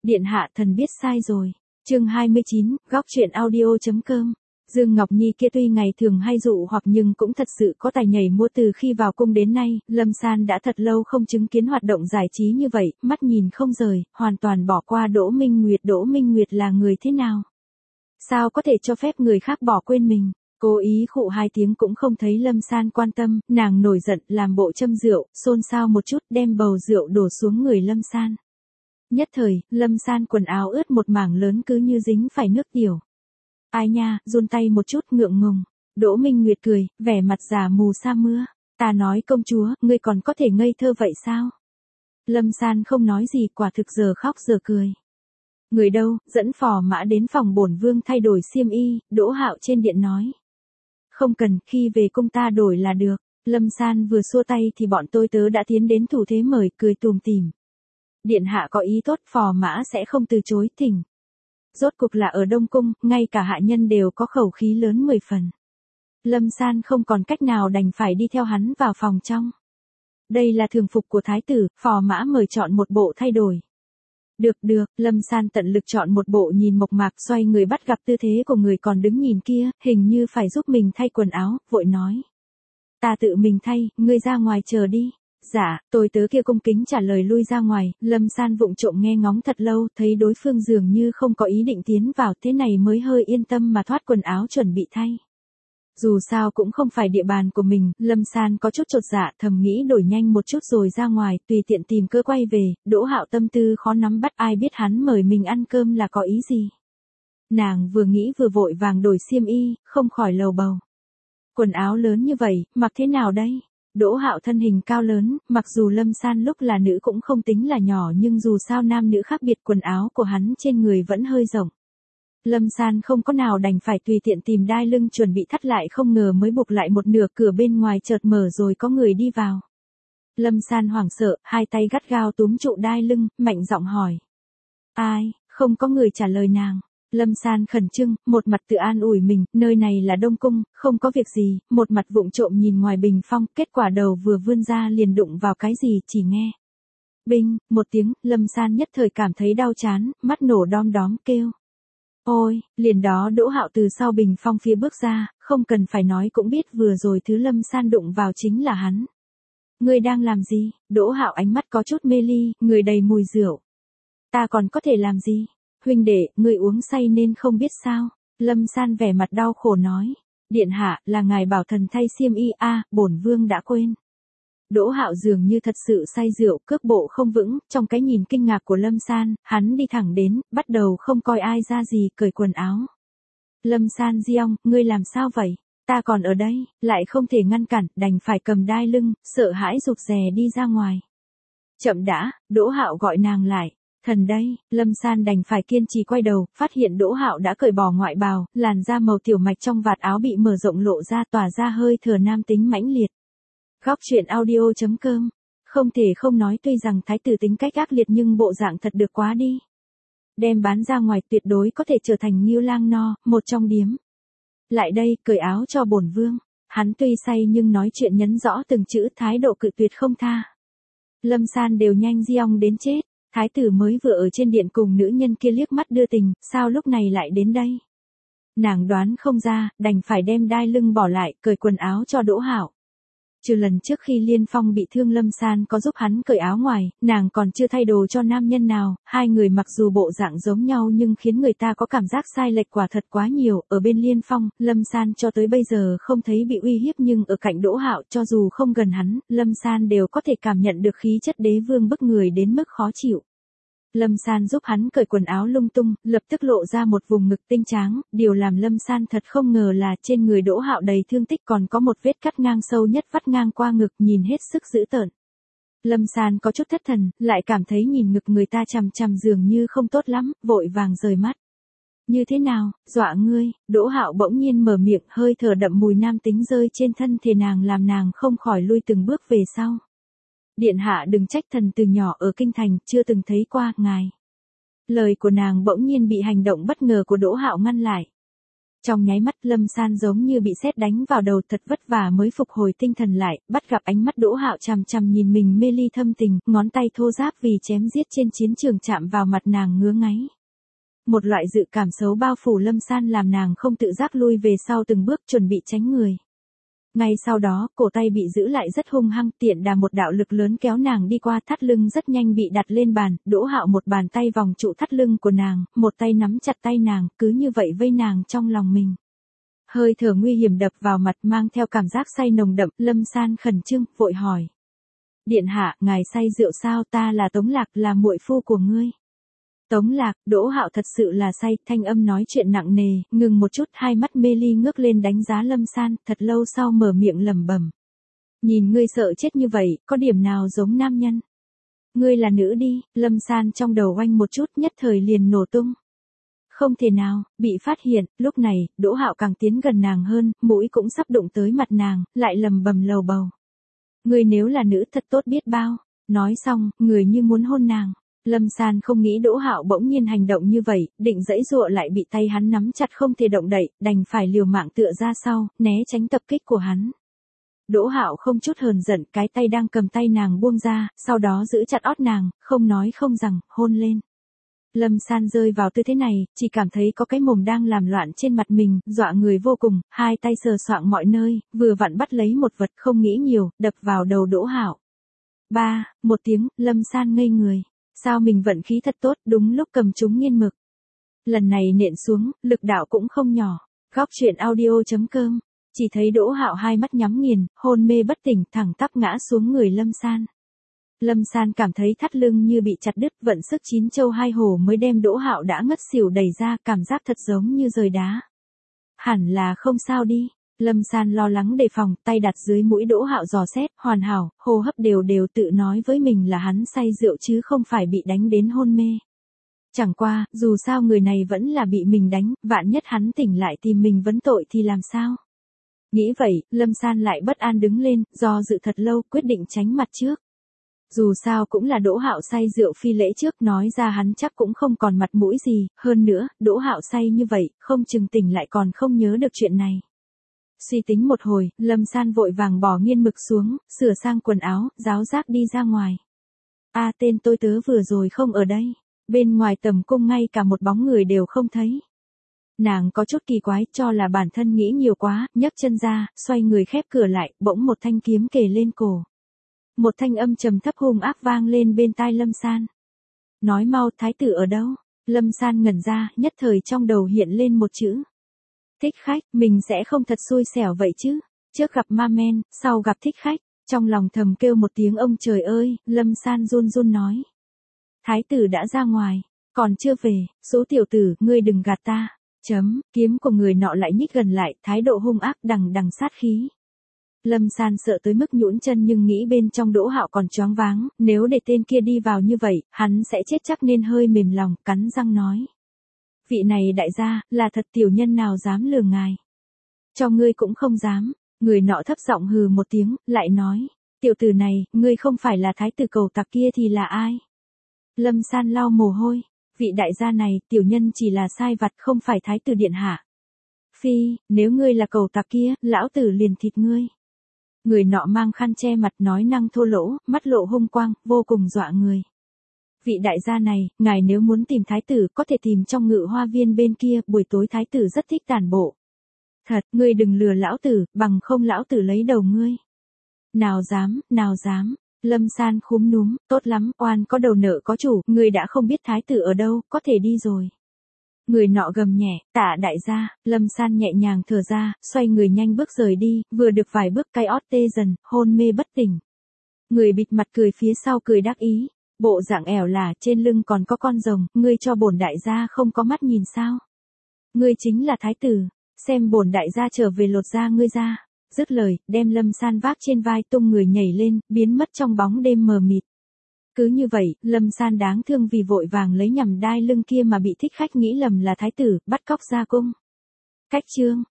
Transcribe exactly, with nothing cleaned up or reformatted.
Điện hạ thần biết sai rồi. Chương hai mươi chín, góc truyện audio.com. Dương Ngọc Nhi kia tuy ngày thường hay dụ hoặc nhưng cũng thật sự có tài nhảy múa từ khi vào cung đến nay, Lâm San đã thật lâu không chứng kiến hoạt động giải trí như vậy, mắt nhìn không rời, hoàn toàn bỏ qua Đỗ Minh Nguyệt. Đỗ Minh Nguyệt là người thế nào? Sao có thể cho phép người khác bỏ quên mình? Cố ý khụ hai tiếng cũng không thấy Lâm San quan tâm, nàng nổi giận làm bộ châm rượu, xôn xao một chút đem bầu rượu đổ xuống người Lâm San. Nhất thời, Lâm San quần áo ướt một mảng lớn cứ như dính phải nước tiểu. Ai nha, run tay một chút ngượng ngùng. Đỗ Minh Nguyệt cười, vẻ mặt già mù sa mưa. Ta nói công chúa, ngươi còn có thể ngây thơ vậy sao? Lâm San không nói gì, quả thực giờ khóc giờ cười. Người đâu, dẫn phò mã đến phòng bổn vương thay đổi xiêm y, Đỗ Hạo trên điện nói. Không cần, khi về cung ta đổi là được. Lâm San vừa xua tay thì bọn tôi tớ đã tiến đến thủ thế mời, cười tùm tìm. Điện hạ có ý tốt, phò mã sẽ không từ chối, thỉnh. Rốt cục là ở Đông Cung, ngay cả hạ nhân đều có khẩu khí lớn mười phần. Lâm San không còn cách nào đành phải đi theo hắn vào phòng trong. Đây là thường phục của thái tử, phò mã mời chọn một bộ thay đổi. Được được, Lâm San tận lực chọn một bộ nhìn mộc mạc, xoay người bắt gặp tư thế của người còn đứng nhìn kia, hình như phải giúp mình thay quần áo, vội nói. Ta tự mình thay, ngươi ra ngoài chờ đi. Dạ, tôi tớ kia cung kính trả lời lui ra ngoài, Lâm San vụng trộm nghe ngóng thật lâu, thấy đối phương dường như không có ý định tiến vào, thế này mới hơi yên tâm mà thoát quần áo chuẩn bị thay. Dù sao cũng không phải địa bàn của mình, Lâm San có chút chột dạ, thầm nghĩ đổi nhanh một chút rồi ra ngoài, tùy tiện tìm cơ quay về. Đỗ Hạo tâm tư khó nắm bắt, ai biết hắn mời mình ăn cơm là có ý gì. Nàng vừa nghĩ vừa vội vàng đổi xiêm y, không khỏi lầu bầu. Quần áo lớn như vậy, mặc thế nào đây? Đỗ Hạo thân hình cao lớn, mặc dù Lâm San lúc là nữ cũng không tính là nhỏ nhưng dù sao nam nữ khác biệt, quần áo của hắn trên người vẫn hơi rộng. Lâm San không có nào đành phải tùy tiện tìm đai lưng chuẩn bị thắt lại, không ngờ mới buộc lại một nửa, cửa bên ngoài chợt mở rồi có người đi vào. Lâm San hoảng sợ, hai tay gắt gao túm trụ đai lưng, mạnh giọng hỏi. Ai? Không có người trả lời nàng. Lâm San khẩn trương, một mặt tự an ủi mình, nơi này là Đông Cung, không có việc gì, một mặt vụng trộm nhìn ngoài bình phong, kết quả đầu vừa vươn ra liền đụng vào cái gì, chỉ nghe. Binh, một tiếng, Lâm San nhất thời cảm thấy đau chán, mắt nổ đom đóm, kêu. Ôi, liền đó Đỗ Hạo từ sau bình phong phía bước ra, không cần phải nói cũng biết vừa rồi thứ Lâm San đụng vào chính là hắn. Ngươi đang làm gì? Đỗ Hạo ánh mắt có chút mê ly, người đầy mùi rượu. Ta còn có thể làm gì? Huynh đệ, ngươi uống say nên không biết sao? Lâm San vẻ mặt đau khổ nói. Điện hạ, là ngài bảo thần thay xiêm y, a, à, bổn vương đã quên. Đỗ Hạo dường như thật sự say rượu, cước bộ không vững, trong cái nhìn kinh ngạc của Lâm San, hắn đi thẳng đến, bắt đầu không coi ai ra gì, cởi quần áo. Lâm San giong, ngươi làm sao vậy? Ta còn ở đây, lại không thể ngăn cản, đành phải cầm đai lưng, sợ hãi rụt rè đi ra ngoài. Chậm đã, Đỗ Hạo gọi nàng lại. Thần đây, Lâm San đành phải kiên trì quay đầu, phát hiện Đỗ Hạo đã cởi bỏ ngoại bào, làn da màu tiểu mạch trong vạt áo bị mở rộng lộ ra, tỏa ra hơi thở nam tính mãnh liệt. Góc truyện audio.com. Không thể không nói, tuy rằng thái tử tính cách ác liệt nhưng bộ dạng thật được quá đi. Đem bán ra ngoài tuyệt đối có thể trở thành Ngưu Lang No, một trong điếm. Lại đây, cởi áo cho bổn vương. Hắn tuy say nhưng nói chuyện nhấn rõ từng chữ, thái độ cự tuyệt không tha. Lâm San đều nhanh giong đến chết. Thái tử mới vừa ở trên điện cùng nữ nhân kia liếc mắt đưa tình, sao lúc này lại đến đây? Nàng đoán không ra, đành phải đem đai lưng bỏ lại, cởi quần áo cho Đỗ Hạo. Trừ lần trước khi Liên Phong bị thương, Lâm San có giúp hắn cởi áo ngoài, nàng còn chưa thay đồ cho nam nhân nào, hai người mặc dù bộ dạng giống nhau nhưng khiến người ta có cảm giác sai lệch quả thật quá nhiều. Ở bên Liên Phong, Lâm San cho tới bây giờ không thấy bị uy hiếp nhưng ở cạnh Đỗ Hạo, cho dù không gần hắn, Lâm San đều có thể cảm nhận được khí chất đế vương bức người đến mức khó chịu. Lâm San giúp hắn cởi quần áo lung tung, lập tức lộ ra một vùng ngực tinh tráng, điều làm Lâm San thật không ngờ là trên người Đỗ Hạo đầy thương tích, còn có một vết cắt ngang sâu nhất vắt ngang qua ngực, nhìn hết sức dữ tợn. Lâm San có chút thất thần, lại cảm thấy nhìn ngực người ta chằm chằm dường như không tốt lắm, vội vàng rời mắt. Như thế nào, dọa ngươi? Đỗ Hạo bỗng nhiên mở miệng, hơi thở đậm mùi nam tính rơi trên thân thể nàng làm nàng không khỏi lui từng bước về sau. Điện hạ đừng trách thần từ nhỏ ở kinh thành, chưa từng thấy qua, ngài. Lời của nàng bỗng nhiên bị hành động bất ngờ của Đỗ Hạo ngăn lại. Trong nháy mắt Lâm San giống như bị sét đánh vào đầu, thật vất vả mới phục hồi tinh thần lại, bắt gặp ánh mắt Đỗ Hạo chằm chằm nhìn mình mê ly thâm tình, ngón tay thô ráp vì chém giết trên chiến trường chạm vào mặt nàng ngứa ngáy. Một loại dự cảm xấu bao phủ Lâm San làm nàng không tự giác lui về sau từng bước chuẩn bị tránh người. Ngay sau đó, cổ tay bị giữ lại rất hung hăng, tiện đà một đạo lực lớn kéo nàng đi qua, thắt lưng rất nhanh bị đặt lên bàn, Đỗ Hạo một bàn tay vòng trụ thắt lưng của nàng, một tay nắm chặt tay nàng, cứ như vậy vây nàng trong lòng mình. Hơi thở nguy hiểm đập vào mặt mang theo cảm giác say nồng đậm, Lâm San khẩn trương, vội hỏi. Điện hạ, ngài say rượu sao? Ta là Tống Lạc, là muội phu của ngươi. Tống Lạc, Đỗ Hạo thật sự là say, thanh âm nói chuyện nặng nề, ngừng một chút, hai mắt mê ly ngước lên đánh giá Lâm San, thật lâu sau mở miệng lẩm bẩm. Nhìn ngươi sợ chết như vậy, có điểm nào giống nam nhân? Ngươi là nữ đi, Lâm San trong đầu oanh một chút nhất thời liền nổ tung. Không thể nào, bị phát hiện, lúc này, Đỗ Hạo càng tiến gần nàng hơn, mũi cũng sắp đụng tới mặt nàng, lại lầm bầm lầu bầu. Ngươi nếu là nữ thật tốt biết bao, nói xong, người như muốn hôn nàng. Lâm San không nghĩ Đỗ Hạo bỗng nhiên hành động như vậy, định giãy giụa lại bị tay hắn nắm chặt không thể động đậy, đành phải liều mạng tựa ra sau, né tránh tập kích của hắn. Đỗ Hạo không chút hờn giận, cái tay đang cầm tay nàng buông ra, sau đó giữ chặt ót nàng, không nói không rằng, hôn lên. Lâm San rơi vào tư thế này, chỉ cảm thấy có cái mồm đang làm loạn trên mặt mình, dọa người vô cùng, hai tay sờ soạng mọi nơi, vừa vặn bắt lấy một vật không nghĩ nhiều, đập vào đầu Đỗ Hạo. Ba, một tiếng, Lâm San ngây người. Sao mình vận khí thật tốt, đúng lúc cầm chúng nghiên mực. Lần này nện xuống, lực đạo cũng không nhỏ. Góc truyện audio chấm com. Chỉ thấy Đỗ Hạo hai mắt nhắm nghiền, hôn mê bất tỉnh, thẳng tắp ngã xuống người Lâm San. Lâm San cảm thấy thắt lưng như bị chặt đứt, vận sức chín châu hai hổ mới đem Đỗ Hạo đã ngất xỉu đẩy ra, cảm giác thật giống như rời đá. Hẳn là không sao đi. Lâm San lo lắng đề phòng, tay đặt dưới mũi Đỗ Hạo dò xét, hoàn hảo, hô hấp đều đều, tự nói với mình là hắn say rượu chứ không phải bị đánh đến hôn mê. Chẳng qua, dù sao người này vẫn là bị mình đánh, vạn nhất hắn tỉnh lại tìm mình vấn tội thì làm sao? Nghĩ vậy, Lâm San lại bất an đứng lên, do dự thật lâu, quyết định tránh mặt trước. Dù sao cũng là Đỗ Hạo say rượu phi lễ trước, nói ra hắn chắc cũng không còn mặt mũi gì, hơn nữa, Đỗ Hạo say như vậy, không chừng tỉnh lại còn không nhớ được chuyện này. Suy tính một hồi, Lâm San vội vàng bỏ nghiên mực xuống, sửa sang quần áo, ráo rác đi ra ngoài. A à, tên tôi tớ vừa rồi không ở đây. Bên ngoài tầm cung ngay cả một bóng người đều không thấy. Nàng có chút kỳ quái, cho là bản thân nghĩ nhiều quá, nhấc chân ra, xoay người khép cửa lại, bỗng một thanh kiếm kề lên cổ. Một thanh âm trầm thấp hung ác vang lên bên tai Lâm San. Nói mau, thái tử ở đâu? Lâm San ngẩn ra, nhất thời trong đầu hiện lên một chữ. Thích khách, mình sẽ không thật xui xẻo vậy chứ. Trước gặp ma men, sau gặp thích khách. Trong lòng thầm kêu một tiếng ông trời ơi, Lâm San run run nói. Thái tử đã ra ngoài, còn chưa về, số tiểu tử, ngươi đừng gạt ta. Chấm, kiếm của người nọ lại nhích gần lại, thái độ hung ác đằng đằng sát khí. Lâm San sợ tới mức nhũn chân nhưng nghĩ bên trong Đỗ Hạo còn choáng váng, nếu để tên kia đi vào như vậy, hắn sẽ chết chắc nên hơi mềm lòng, cắn răng nói. Vị này đại gia, là thật tiểu nhân nào dám lừa ngài. Cho ngươi cũng không dám, người nọ thấp giọng hừ một tiếng, lại nói, tiểu tử này, ngươi không phải là thái tử cầu tặc kia thì là ai? Lâm San lau mồ hôi, vị đại gia này, tiểu nhân chỉ là sai vặt không phải thái tử điện hạ. Phi, nếu ngươi là cầu tặc kia, lão tử liền thịt ngươi. Người nọ mang khăn che mặt nói năng thô lỗ, mắt lộ hung quang, vô cùng dọa người. Vị đại gia này, ngài nếu muốn tìm thái tử có thể tìm trong ngự hoa viên bên kia, buổi tối thái tử rất thích tản bộ. Thật, ngươi đừng lừa lão tử, bằng không lão tử lấy đầu ngươi. Nào dám, nào dám, Lâm San khúm núm, tốt lắm, oan có đầu nợ có chủ, ngươi đã không biết thái tử ở đâu, có thể đi rồi. Người nọ gầm nhẹ, tạ đại gia, Lâm San nhẹ nhàng thở ra, xoay người nhanh bước rời đi, vừa được vài bước cái ót tê dần, hôn mê bất tỉnh. Người bịt mặt cười phía sau cười đắc ý, bộ dạng ẻo là trên lưng còn có con rồng, ngươi cho bổn đại gia không có mắt nhìn sao. Ngươi chính là thái tử, xem bổn đại gia trở về lột da ngươi ra. Dứt lời, đem Lâm San vác trên vai tung người nhảy lên, biến mất trong bóng đêm mờ mịt. Cứ như vậy, Lâm San đáng thương vì vội vàng lấy nhằm đai lưng kia mà bị thích khách nghĩ lầm là thái tử, bắt cóc ra cung. Cách chương